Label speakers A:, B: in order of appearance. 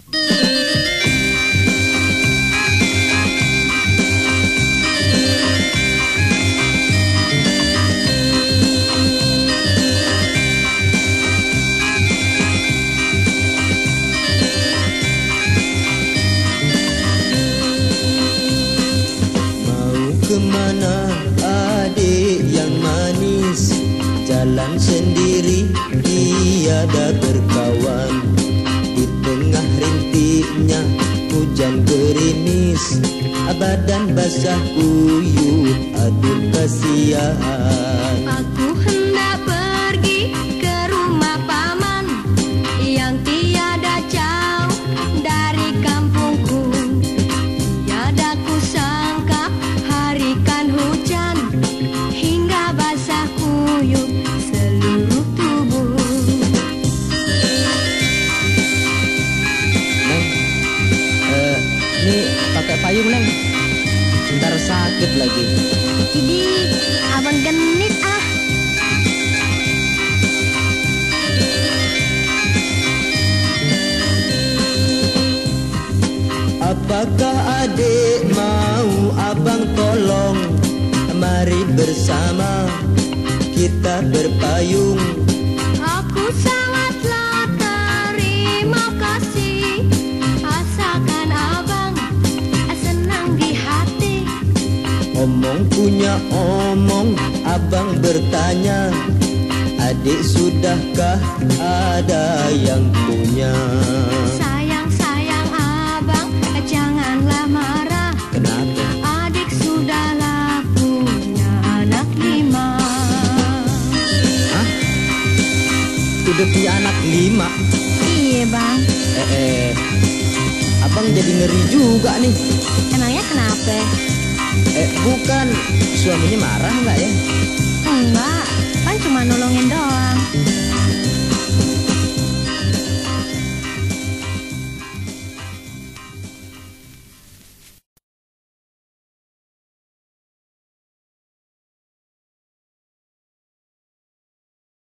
A: Kemana adik yang manis, jalan sendiri tiada berkawan. Di tengah rintiknya hujan gerimis, badan basah kuyup, aduh kasihan.
B: Aku hendak pergi ke rumah paman yang tiada jauh dari kampungku. Tiada kusangka harikan hujan hingga basah kuyup seluruh tubuh.
A: Neng, ini pakai payung Neng, ntar sakit lagi.
B: Ini abang genit ah.
A: Apakah adik mau abang tolong? Mari bersama kita berpayung.
B: Aku sangatlah terima kasih, asalkan abang senang di hati.
A: Omong punya omong, abang bertanya, adik sudahkah ada yang punya?
B: Sayang abang, janganlah marah.
A: Kenapa?
B: Adik sudahlah punya anak 5.
A: Hah? Udah punya anak 5?
B: Iya bang.
A: Abang jadi ngeri juga nih.
B: Emangnya kenapa?
A: Bukan, suaminya marah nggak ya?
B: Enggak, kan cuma nolongin doang.